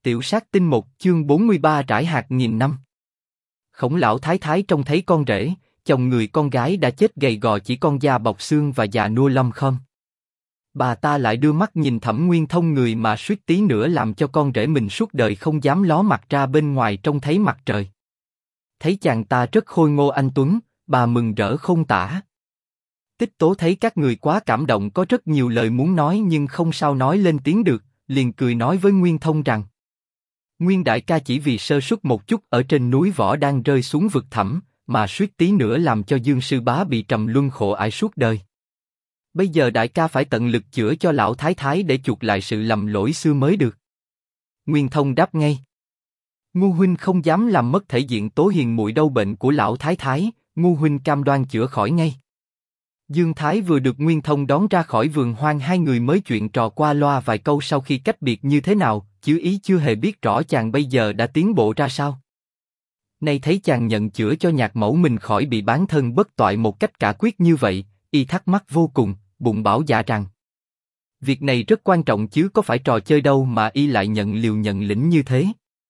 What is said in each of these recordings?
Tiểu sát tinh 1 chương 43 trải hạt nghìn năm. Khổng lão thái thái trông thấy con rể, chồng người con gái đã chết gầy gò chỉ con da bọc xương và già nua lăm khom. Bà ta lại đưa mắt nhìn Thẩm Nguyên Thông, người mà suýt tí nữa làm cho con rể mình suốt đời không dám ló mặt ra bên ngoài trông thấy mặt trời. Thấy chàng ta rất khôi ngô anh tuấn, bà mừng rỡ không tả. Tích Tố thấy các người quá cảm động, có rất nhiều lời muốn nói nhưng không sao nói lên tiếng được, liền cười nói với Nguyên Thông rằng: Nguyên đại ca chỉ vì sơ suất một chút ở trên núi Võ đang rơi xuống vực thẳm, mà suýt tí nữa làm cho Dương sư bá bị trầm luân khổ ải suốt đời. Bây giờ đại ca phải tận lực chữa cho lão thái thái để chuộc lại sự lầm lỗi xưa mới được. Nguyên Thông đáp ngay: Ngu huynh không dám làm mất thể diện Tố hiền muội đâu, bệnh của lão thái thái, ngu huynh cam đoan chữa khỏi ngay. Dương Thái vừa được Nguyên Thông đón ra khỏi vườn hoang, hai người mới chuyện trò qua loa vài câu sau khi cách biệt như thế nào, chứ ý chưa hề biết rõ chàng bây giờ đã tiến bộ ra sao. Nay thấy chàng nhận chữa cho nhạc mẫu mình khỏi bị bán thân bất toại một cách cả quyết như vậy, y thắc mắc vô cùng, bụng bảo dạ rằng việc này rất quan trọng chứ có phải trò chơi đâu mà y lại nhận liều nhận lĩnh như thế.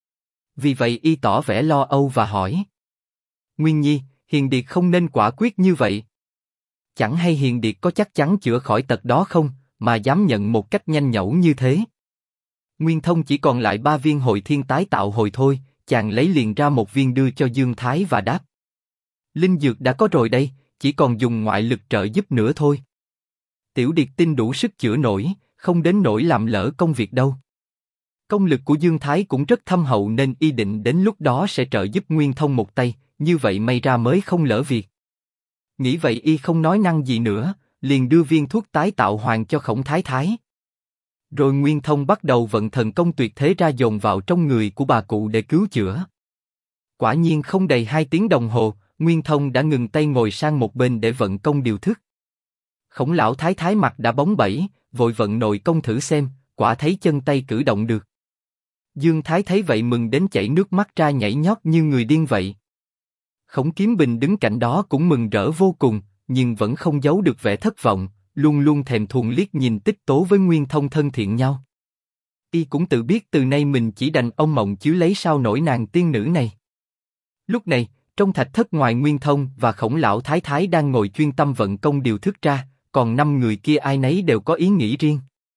Vì vậy y tỏ vẻ lo âu và hỏi: Nguyên nhi, Hiền Điệt không nên quả quyết như vậy. Chẳng hay Hiền Điệt có chắc chắn chữa khỏi tật đó không, mà dám nhận một cách nhanh nhẩu như thế. Nguyên Thông chỉ còn lại 3 viên hồi thiên tái tạo hồi thôi, chàng lấy liền ra một viên đưa cho Dương Thái và đáp: Linh dược đã có rồi đây, chỉ còn dùng ngoại lực trợ giúp nữa thôi. Tiểu Điệt tin đủ sức chữa nổi, không đến nỗi làm lỡ công việc đâu. Công lực của Dương Thái cũng rất thâm hậu nên y định đến lúc đó sẽ trợ giúp Nguyên Thông một tay, như vậy may ra mới không lỡ việc. Nghĩ vậy y không nói năng gì nữa, liền đưa viên thuốc tái tạo hoàng cho Khổng Thái Thái. Rồi Nguyên Thông bắt đầu vận thần công tuyệt thế ra dồn vào trong người của bà cụ để cứu chữa. Quả nhiên không đầy 2 tiếng đồng hồ, Nguyên Thông đã ngừng tay ngồi sang một bên để vận công điều thức. Khổng lão thái thái mặt đã bóng bẩy, vội vận nội công thử xem, quả thấy chân tay cử động được. Dương Thái thấy vậy mừng đến chảy nước mắt ra, nhảy nhót như người điên vậy. Khổng Kiếm Bình đứng cạnh đó cũng mừng rỡ vô cùng, nhưng vẫn không giấu được vẻ thất vọng, luôn luôn thèm thuồng liếc nhìn Tích Tố với Nguyên Thông thân thiện nhau. Y cũng tự biết từ nay mình chỉ đành ông mộng chứ lấy sao nổi nàng tiên nữ này. Lúc này, trong thạch thất ngoài Nguyên Thông và Khổng lão thái thái đang ngồi chuyên tâm vận công điều thức ra, còn 5 người kia ai nấy đều có ý nghĩ riêng.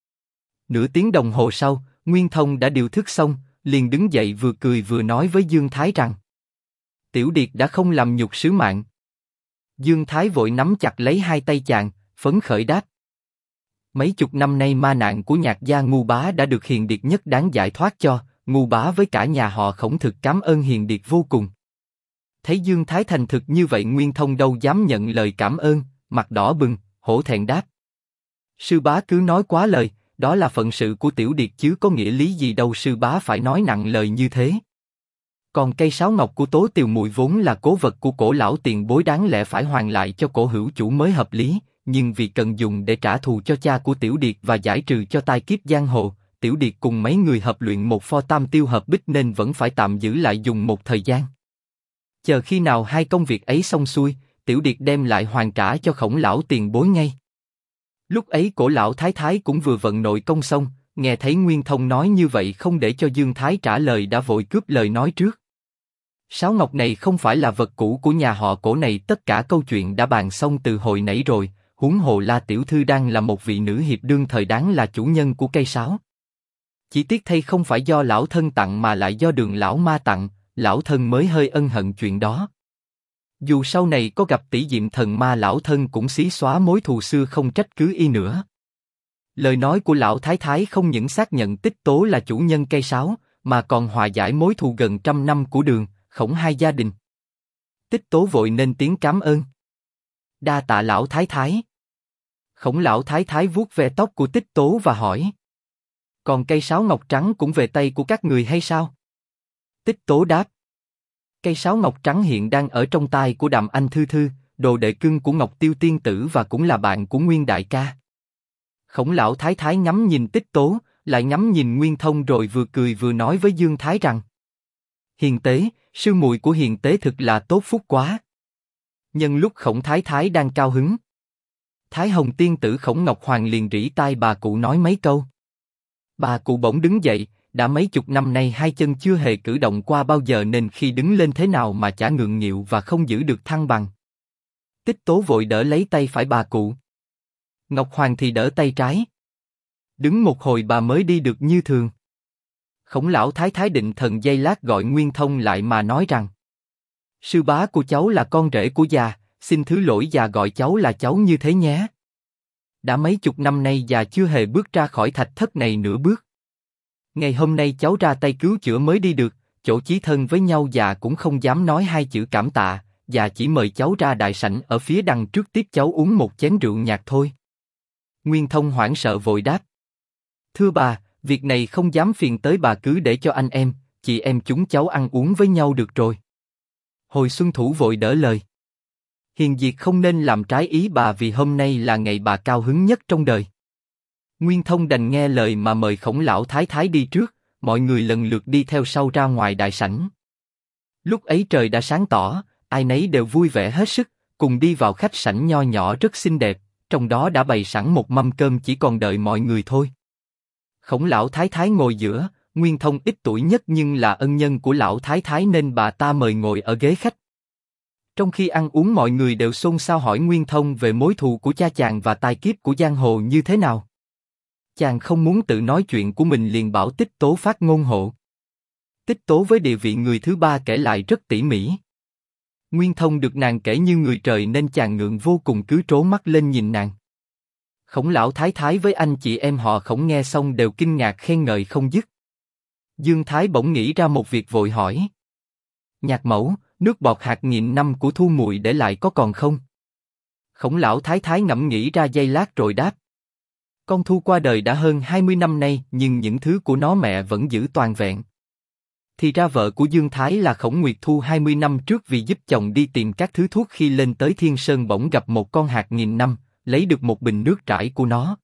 Nửa tiếng đồng hồ sau, Nguyên Thông đã điều thức xong, liền đứng dậy vừa cười vừa nói với Dương Thái rằng: Tiểu Điệt đã không làm nhục sứ mạng. Dương Thái vội nắm chặt lấy hai tay chàng, phấn khởi đáp: Mấy chục năm nay ma nạn của nhạc gia Ngu bá đã được Hiền Điệt nhất đáng giải thoát cho, Ngu bá với cả nhà họ Khổng thực cảm ơn Hiền Điệt vô cùng. Thấy Dương Thái thành thực như vậy, Nguyên Thông đâu dám nhận lời cảm ơn, mặt đỏ bừng, hổ thẹn đáp: Sư bá cứ nói quá lời, đó là phận sự của Tiểu Điệt chứ có nghĩa lý gì đâu sư bá phải nói nặng lời như thế. Còn cây sáo ngọc của Tố Tiều muội vốn là cố vật của cổ lão tiền bối, đáng lẽ phải hoàn lại cho cổ hữu chủ mới hợp lý, nhưng vì cần dùng để trả thù cho cha của Tiểu Điệt và giải trừ cho tai kiếp giang hồ, Tiểu Điệt cùng mấy người hợp luyện một pho tam tiêu hợp bích nên vẫn phải tạm giữ lại dùng một thời gian. Chờ khi nào hai công việc ấy xong xuôi, Tiểu Điệt đem lại hoàn trả cho Khổng lão tiền bối ngay. Lúc ấy cổ lão thái thái cũng vừa vận nội công xong, nghe thấy Nguyên Thông nói như vậy không để cho Dương Thái trả lời đã vội cướp lời nói trước. Sáo ngọc này không phải là vật cũ của nhà họ Cổ này, tất cả câu chuyện đã bàn xong từ hồi nãy rồi, huống hồ La tiểu thư đang là một vị nữ hiệp đương thời đáng là chủ nhân của cây sáo. Chỉ tiếc thay không phải do lão thân tặng mà lại do Đường lão ma tặng, lão thân mới hơi ân hận chuyện đó. Dù sau này có gặp tỷ diệm thần ma, lão thân cũng xí xóa mối thù xưa, không trách cứ y nữa. Lời nói của lão thái thái không những xác nhận Tích Tố là chủ nhân cây sáo, mà còn hòa giải mối thù gần 100 năm của Đường, Khổng hai gia đình. Tích Tố vội nên tiếng cảm ơn. Đa tạ lão thái thái. Khổng lão thái thái vuốt ve tóc của Tích Tố và hỏi: Còn cây sáo ngọc trắng cũng về tay của các người hay sao? Tích Tố đáp: Cây sáo ngọc trắng hiện đang ở trong tay của Đàm Anh Thư Thư, đồ đệ cưng của Ngọc Tiêu tiên tử và cũng là bạn của Nguyên đại ca. Khổng lão thái thái ngắm nhìn Tích Tố, lại ngắm nhìn Nguyên Thông rồi vừa cười vừa nói với Dương Thái rằng: Hiền tế, sư muội của Hiền tế thực là tốt phúc quá. Nhân lúc Khổng thái thái đang cao hứng, Thái Hồng tiên tử Khổng Ngọc Hoàng liền rỉ tai bà cụ nói mấy câu. Bà cụ bỗng đứng dậy, Đã mấy chục năm nay hai chân chưa hề cử động qua bao giờ nên khi đứng lên thế nào mà chả ngượng nghịu và không giữ được thăng bằng. Tích Tố vội đỡ lấy tay phải bà cụ. Ngọc Hoàng thì đỡ tay trái. Đứng một hồi bà mới đi được như thường. Khổng lão thái thái định thần giây lát gọi Nguyên Thông lại mà nói rằng: sư bá của cháu là con rể của già, xin thứ lỗi già gọi cháu là cháu như thế nhé. Đã mấy chục năm nay già chưa hề bước ra khỏi thạch thất này nửa bước. Ngày hôm nay cháu ra tay cứu chữa mới đi được, chỗ chí thân với nhau già cũng không dám nói hai chữ cảm tạ, già chỉ mời cháu ra đại sảnh ở phía đằng trước tiếp cháu uống một chén rượu nhạt thôi. Nguyên Thông hoảng sợ vội đáp: thưa bà, việc này không dám phiền tới bà, cứ để cho anh em, chị em chúng cháu ăn uống với nhau được rồi. Hồi Xuân Thủ vội đỡ lời: hiền diệt không nên làm trái ý bà, vì hôm nay là ngày bà cao hứng nhất trong đời. Nguyên Thông đành nghe lời mà mời Khổng lão thái thái đi trước, mọi người lần lượt đi theo sau ra ngoài đại sảnh. Lúc ấy trời đã sáng tỏ, ai nấy đều vui vẻ hết sức, cùng đi vào khách sảnh nho nhỏ rất xinh đẹp, trong đó đã bày sẵn một mâm cơm chỉ còn đợi mọi người thôi. Khổng lão thái thái ngồi giữa, Nguyên Thông ít tuổi nhất nhưng là ân nhân của lão thái thái nên bà ta mời ngồi ở ghế khách. Trong khi ăn uống mọi người đều xôn xao hỏi Nguyên Thông về mối thù của cha chàng và tai kiếp của giang hồ như thế nào. Chàng không muốn tự nói chuyện của mình liền bảo Tích Tố phát ngôn hộ. Tích Tố với địa vị người thứ ba kể lại rất tỉ mỉ. Nguyên Thông được nàng kể như người trời nên chàng ngượng vô cùng cứ trố mắt lên nhìn nàng. Khổng lão thái thái với anh chị em họ Khổng nghe xong đều kinh ngạc khen ngợi không dứt. Dương Thái bỗng nghĩ ra một việc vội hỏi: nhạc mẫu, nước bọt hạt nghìn năm của Thu muội để lại có còn không? Khổng lão thái thái ngẫm nghĩ ra giây lát rồi đáp: con Thu qua đời đã hơn 20 năm nay nhưng những thứ của nó mẹ vẫn giữ toàn vẹn. Thì ra vợ của Dương Thái là Khổng Nguyệt Thu 20 năm trước vì giúp chồng đi tìm các thứ thuốc khi lên tới Thiên Sơn bỗng gặp một con hạt nghìn năm, lấy được một bình nước trải của nó.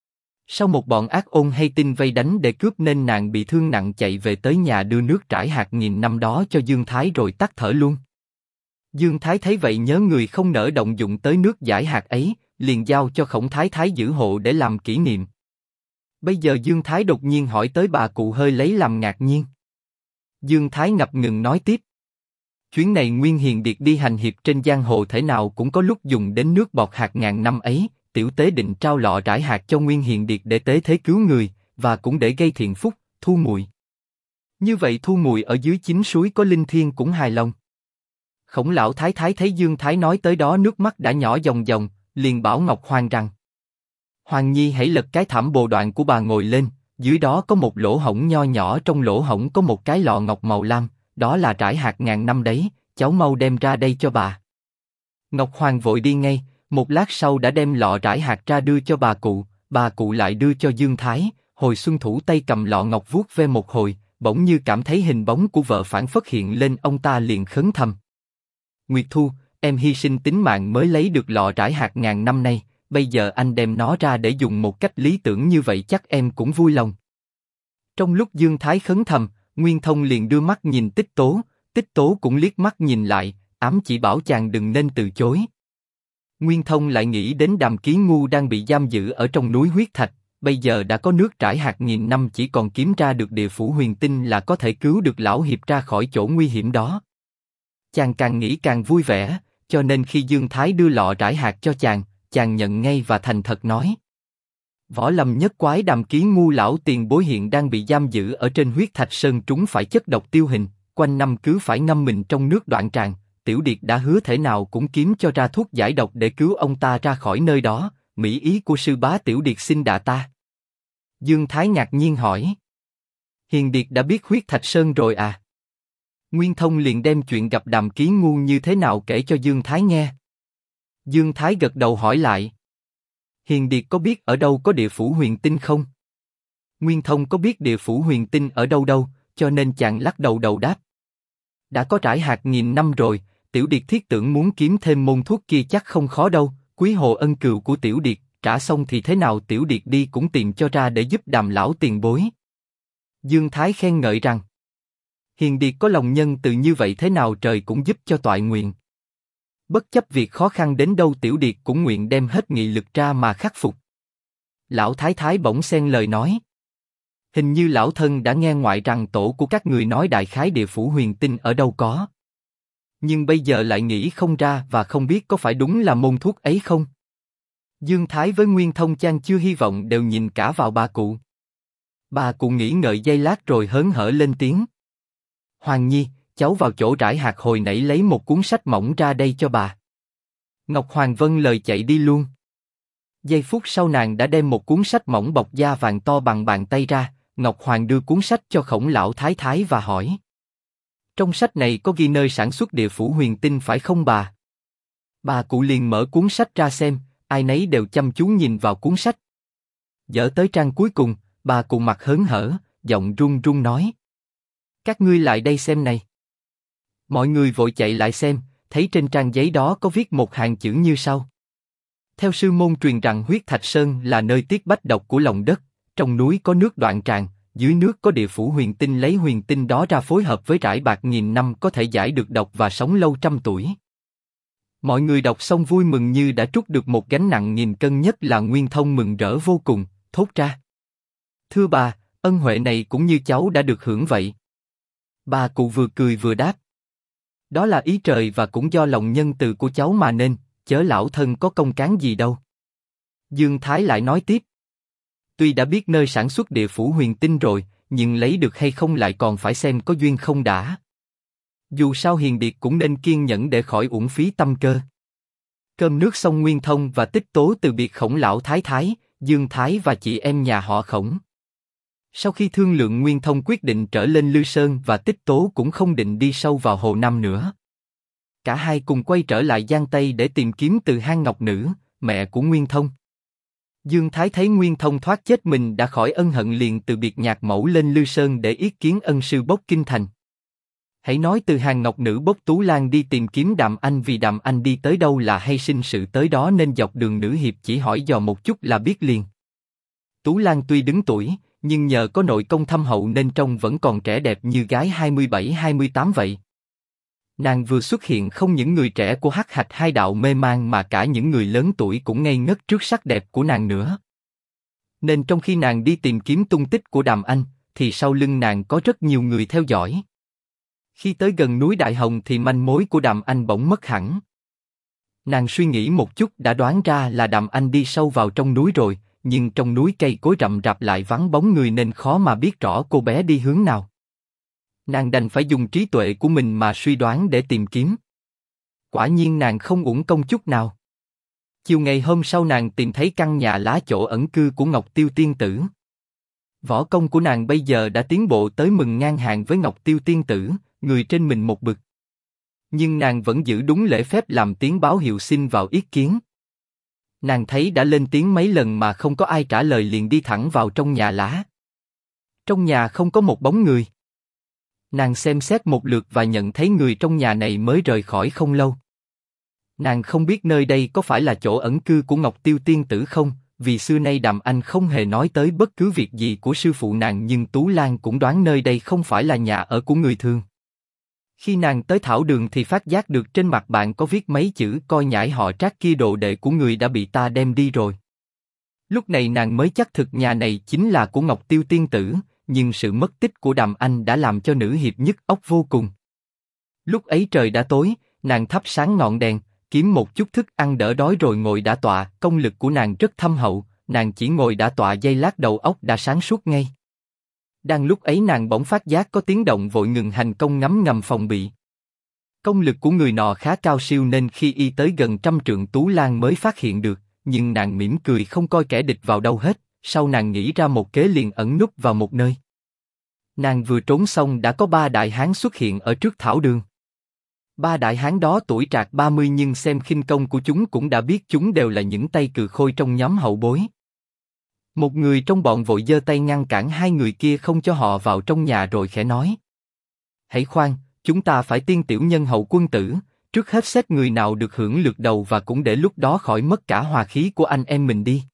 Sau một bọn ác ôn hay tin vây đánh để cướp nên nàng bị thương nặng chạy về tới nhà đưa nước trải hạt nghìn năm đó cho Dương Thái rồi tắt thở luôn. Dương Thái thấy vậy nhớ người không nỡ động dụng tới nước giải hạt ấy, liền giao cho Khổng Thái Thái giữ hộ để làm kỷ niệm. Bây giờ Dương Thái đột nhiên hỏi tới bà cụ hơi lấy làm ngạc nhiên. Dương Thái ngập ngừng nói tiếp: chuyến này Nguyên Hiền Điệt đi hành hiệp trên giang hồ thể nào cũng có lúc dùng đến nước bọt hạt ngàn năm ấy, tiểu tế định trao lọ rải hạt cho Nguyên Hiền Điệt để tế thế cứu người, và cũng để gây thiện phúc, Thu muội. Như vậy Thu muội ở dưới chính suối có linh thiêng cũng hài lòng. Khổng lão thái thái thấy Dương Thái nói tới đó nước mắt đã nhỏ dòng dòng, liền bảo Ngọc Hoàng rằng: Hoàng Nhi hãy lật cái thảm bồ đoạn của bà ngồi lên, dưới đó có một lỗ hổng nho nhỏ, trong lỗ hổng có một cái lọ ngọc màu lam, đó là trải hạt ngàn năm đấy, cháu mau đem ra đây cho bà. Ngọc Hoàng vội đi ngay, một lát sau đã đem lọ trải hạt ra đưa cho bà cụ lại đưa cho Dương Thái. Hồi Xuân Thủ tay cầm lọ ngọc vuốt ve một hồi, bỗng như cảm thấy hình bóng của vợ phản phất hiện lên, ông ta liền khấn thầm: Nguyệt Thu, em hy sinh tính mạng mới lấy được lọ trải hạt ngàn năm nay, bây giờ anh đem nó ra để dùng một cách lý tưởng như vậy chắc em cũng vui lòng. Trong lúc Dương Thái khấn thầm, Nguyên Thông liền đưa mắt nhìn Tích Tố cũng liếc mắt nhìn lại, ám chỉ bảo chàng đừng nên từ chối. Nguyên Thông lại nghĩ đến Đàm Ký Ngu đang bị giam giữ ở trong núi huyết thạch, bây giờ đã có nước trải hạt nghìn năm, chỉ còn kiếm ra được địa phủ huyền tinh là có thể cứu được lão hiệp ra khỏi chỗ nguy hiểm đó. Chàng càng nghĩ càng vui vẻ, cho nên khi Dương Thái đưa lọ trải hạt cho chàng nhận ngay và thành thật nói: Võ lâm nhất quái Đàm Ký Ngu lão tiền bối hiện đang bị giam giữ ở trên huyết thạch sơn, trúng phải chất độc tiêu hình, quanh năm cứ phải ngâm mình trong nước đoạn tràng. Tiểu Điệt đã hứa thể nào cũng kiếm cho ra thuốc giải độc để cứu ông ta ra khỏi nơi đó. Mỹ ý của sư bá Tiểu Điệt xin đà ta. Dương Thái ngạc nhiên hỏi: Hiền Điệt đã biết huyết thạch sơn rồi à? Nguyên Thông liền đem chuyện gặp Đàm Ký Ngu như thế nào kể cho Dương Thái nghe. Dương Thái gật đầu hỏi lại: Hiền Điệt có biết ở đâu có địa phủ huyền tinh không? Nguyên Thông có biết địa phủ huyền tinh ở đâu đâu, cho nên chàng lắc đầu đáp: Đã có trải hạt nghìn năm rồi, Tiểu Điệt thiết tưởng muốn kiếm thêm môn thuốc kia chắc không khó đâu. Quý hồ ân cừu của Tiểu Điệt, trả xong thì thế nào Tiểu Điệt đi cũng tìm cho ra để giúp Đàm lão tiền bối. Dương Thái khen ngợi rằng: Hiền Điệt có lòng nhân từ như vậy thế nào trời cũng giúp cho toại nguyện. Bất chấp việc khó khăn đến đâu Tiểu Điệt cũng nguyện đem hết nghị lực ra mà khắc phục. Lão Thái Thái bỗng xen lời nói: Hình như lão thân đã nghe ngoại rằng tổ của các người nói đại khái địa phủ huyền tinh ở đâu có. Nhưng bây giờ lại nghĩ không ra và không biết có phải đúng là môn thuốc ấy không? Dương Thái với Nguyên Thông Chan chưa hy vọng đều nhìn cả vào bà cụ. Bà cụ nghĩ ngợi giây lát rồi hớn hở lên tiếng. Hoàng Nhi, cháu vào chỗ rải hạt hồi nãy lấy một cuốn sách mỏng ra đây cho bà. Ngọc Hoàng vâng lời chạy đi luôn. Giây phút sau nàng đã đem một cuốn sách mỏng bọc da vàng to bằng bàn tay ra. Ngọc Hoàng đưa cuốn sách cho Khổng lão thái thái và hỏi. Trong sách này có ghi nơi sản xuất địa phủ huyền tinh phải không bà? Bà cụ liền mở cuốn sách ra xem, ai nấy đều chăm chú nhìn vào cuốn sách. Dở tới trang cuối cùng, bà cụ mặt hớn hở, giọng run run nói. Các ngươi lại đây xem này. Mọi người vội chạy lại xem, thấy trên trang giấy đó có viết một hàng chữ như sau. Theo sư môn truyền rằng huyết thạch sơn là nơi tiết bách độc của lòng đất, trong núi có nước đoạn tràn, dưới nước có địa phủ huyền tinh lấy huyền tinh đó ra phối hợp với rải bạc nghìn năm có thể giải được độc và sống lâu trăm tuổi. Mọi người đọc xong vui mừng như đã trút được một gánh nặng nghìn cân, nhất là Nguyên Thông mừng rỡ vô cùng, thốt ra. Thưa bà, ân huệ này cũng như cháu đã được hưởng vậy. Bà cụ vừa cười vừa đáp. Đó là ý trời và cũng do lòng nhân từ của cháu mà nên, chớ lão thân có công cán gì đâu. Dương Thái lại nói tiếp. Tuy đã biết nơi sản xuất địa phủ huyền tinh rồi, nhưng lấy được hay không lại còn phải xem có duyên không đã. Dù sao hiền điệt cũng nên kiên nhẫn để khỏi uổng phí tâm cơ. Cơm nước xong, Nguyên Thông và Tích Tố từ biệt Khổng lão thái thái, Dương Thái và chị em nhà họ Khổng. Sau khi thương lượng, Nguyên Thông quyết định trở lên Lư Sơn và Tích Tố cũng không định đi sâu vào Hồ Nam nữa. Cả hai cùng quay trở lại Giang Tây để tìm kiếm Từ Hang Ngọc Nữ, mẹ của Nguyên Thông. Dương Thái thấy Nguyên Thông thoát chết mình đã khỏi ân hận, liền từ biệt nhạc mẫu lên Lư Sơn để yết kiến ân sư bốc kinh thành. Hãy nói Từ Hàng Ngọc Nữ bốc Tú Lan đi tìm kiếm Đàm Anh, vì Đàm Anh đi tới đâu là hay sinh sự tới đó, nên dọc đường nữ hiệp chỉ hỏi dò một chút là biết liền. Tú Lan tuy đứng tuổi, nhưng nhờ có nội công thâm hậu nên trông vẫn còn trẻ đẹp như gái 27-28 vậy. Nàng vừa xuất hiện, không những người trẻ của Hắc Hạch hai đạo mê man mà cả những người lớn tuổi cũng ngây ngất trước sắc đẹp của nàng nữa. Nên trong khi nàng đi tìm kiếm tung tích của Đàm Anh, thì sau lưng nàng có rất nhiều người theo dõi. Khi tới gần núi Đại Hồng thì manh mối của Đàm Anh bỗng mất hẳn. Nàng suy nghĩ một chút đã đoán ra là Đàm Anh đi sâu vào trong núi rồi, nhưng trong núi cây cối rậm rạp lại vắng bóng người nên khó mà biết rõ cô bé đi hướng nào. Nàng đành phải dùng trí tuệ của mình mà suy đoán để tìm kiếm. Quả nhiên nàng không uổng công chút nào. Chiều ngày hôm sau, nàng tìm thấy căn nhà lá chỗ ẩn cư của Ngọc Tiêu Tiên Tử. Võ công của nàng bây giờ đã tiến bộ tới mừng ngang hàng với Ngọc Tiêu Tiên Tử, người trên mình một bậc. Nhưng nàng vẫn giữ đúng lễ phép làm tiếng báo hiệu xin vào yết kiến. Nàng thấy đã lên tiếng mấy lần mà không có ai trả lời, liền đi thẳng vào trong nhà lá. Trong nhà không có một bóng người. Nàng xem xét một lượt và nhận thấy người trong nhà này mới rời khỏi không lâu. Nàng không biết nơi đây có phải là chỗ ẩn cư của Ngọc Tiêu Tiên Tử không, vì xưa nay Đàm Anh không hề nói tới bất cứ việc gì của sư phụ nàng, nhưng Tú Lan cũng đoán nơi đây không phải là nhà ở của người thường. Khi nàng tới thảo đường thì phát giác được trên mặt bàn có viết mấy chữ coi nhãi họ Trác kia đồ đệ của người đã bị ta đem đi rồi. Lúc này nàng mới chắc thực nhà này chính là của Ngọc Tiêu Tiên Tử, nhưng sự mất tích của Đàm Anh đã làm cho nữ hiệp nhức óc vô cùng. Lúc ấy trời đã tối, nàng thắp sáng ngọn đèn, kiếm một chút thức ăn đỡ đói rồi ngồi đả tọa. Công lực của nàng rất thâm hậu, nàng chỉ ngồi đả tọa giây lát đầu óc đã sáng suốt ngay. Đang lúc ấy nàng bỗng phát giác có tiếng động, vội ngừng hành công ngấm ngầm phòng bị. Công lực của người nọ khá cao siêu nên khi y tới gần trăm trượng Tú Lan mới phát hiện được, nhưng nàng mỉm cười không coi kẻ địch vào đâu hết. Sau nàng nghĩ ra một kế, liền ẩn núp vào một nơi. Nàng vừa trốn xong đã có 3 đại hán xuất hiện ở trước thảo đường. 3 đại hán đó tuổi trạc 30, nhưng xem khinh công của chúng cũng đã biết chúng đều là những tay cừ khôi trong nhóm hậu bối. Một người trong bọn vội giơ tay ngăn cản 2 người kia không cho họ vào trong nhà, rồi khẽ nói: Hãy khoan, chúng ta phải tiên tiểu nhân hậu quân tử, trước hết xét người nào được hưởng lượt đầu và cũng để lúc đó khỏi mất cả hòa khí của anh em mình đi.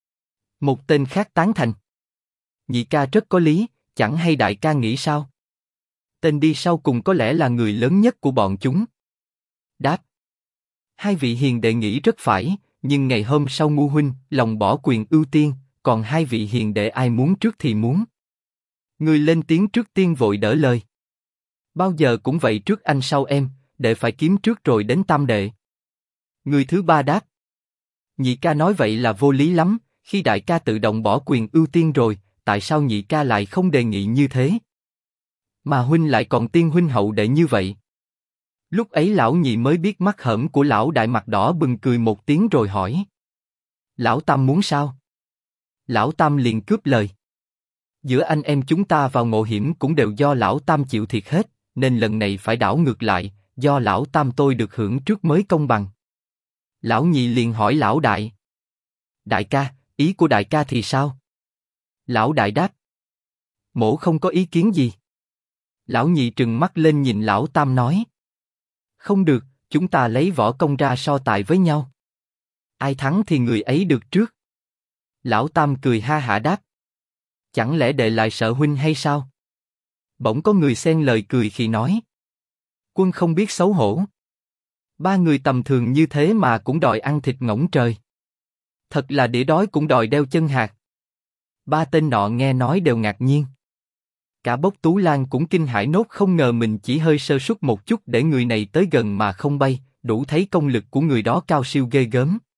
Một tên khác tán thành: Nhị ca rất có lý, chẳng hay đại ca nghĩ sao? Tên đi sau cùng có lẽ là người lớn nhất của bọn chúng. Đáp: 2 vị hiền đệ nghĩ rất phải, nhưng ngày hôm sau Ngu huynh lòng bỏ quyền ưu tiên, còn 2 vị hiền đệ ai muốn trước thì muốn. Người lên tiếng trước tiên vội đỡ lời. Bao giờ cũng vậy, trước anh sau em, đệ phải kiếm trước rồi đến tam đệ. Người thứ ba đáp. Nhị ca nói vậy là vô lý lắm, khi đại ca tự động bỏ quyền ưu tiên rồi, tại sao nhị ca lại không đề nghị như thế? Mà huynh lại còn tiên huynh hậu đệ như vậy. Lúc ấy lão nhị mới biết mắt hởm của lão đại, mặt đỏ bừng, cười một tiếng rồi hỏi. Lão tam muốn sao? Lão tam liền cướp lời. Giữa anh em chúng ta vào ngộ hiểm cũng đều do lão tam chịu thiệt hết, nên lần này phải đảo ngược lại, do lão tam tôi được hưởng trước mới công bằng. Lão nhị liền hỏi lão đại. Đại ca, ý của đại ca thì sao? Lão đại đáp. Mỗ không có ý kiến gì. Lão nhị trừng mắt lên nhìn lão tam nói. Không được, chúng ta lấy võ công ra so tài với nhau. Ai thắng thì người ấy được trước. Lão tam cười ha hả đáp. Chẳng lẽ đệ lại sợ huynh hay sao? Bỗng có người xen lời cười khi nói. Quân không biết xấu hổ. Ba người tầm thường như thế mà cũng đòi ăn thịt ngỗng trời. Thật là đĩa đói cũng đòi đeo chân hạt. Ba tên nọ nghe nói đều ngạc nhiên. Cả Bốc Tú Lan cũng kinh hãi nốt, không ngờ mình chỉ hơi sơ suất một chút để người này tới gần mà không bay, đủ thấy công lực của người đó cao siêu ghê gớm.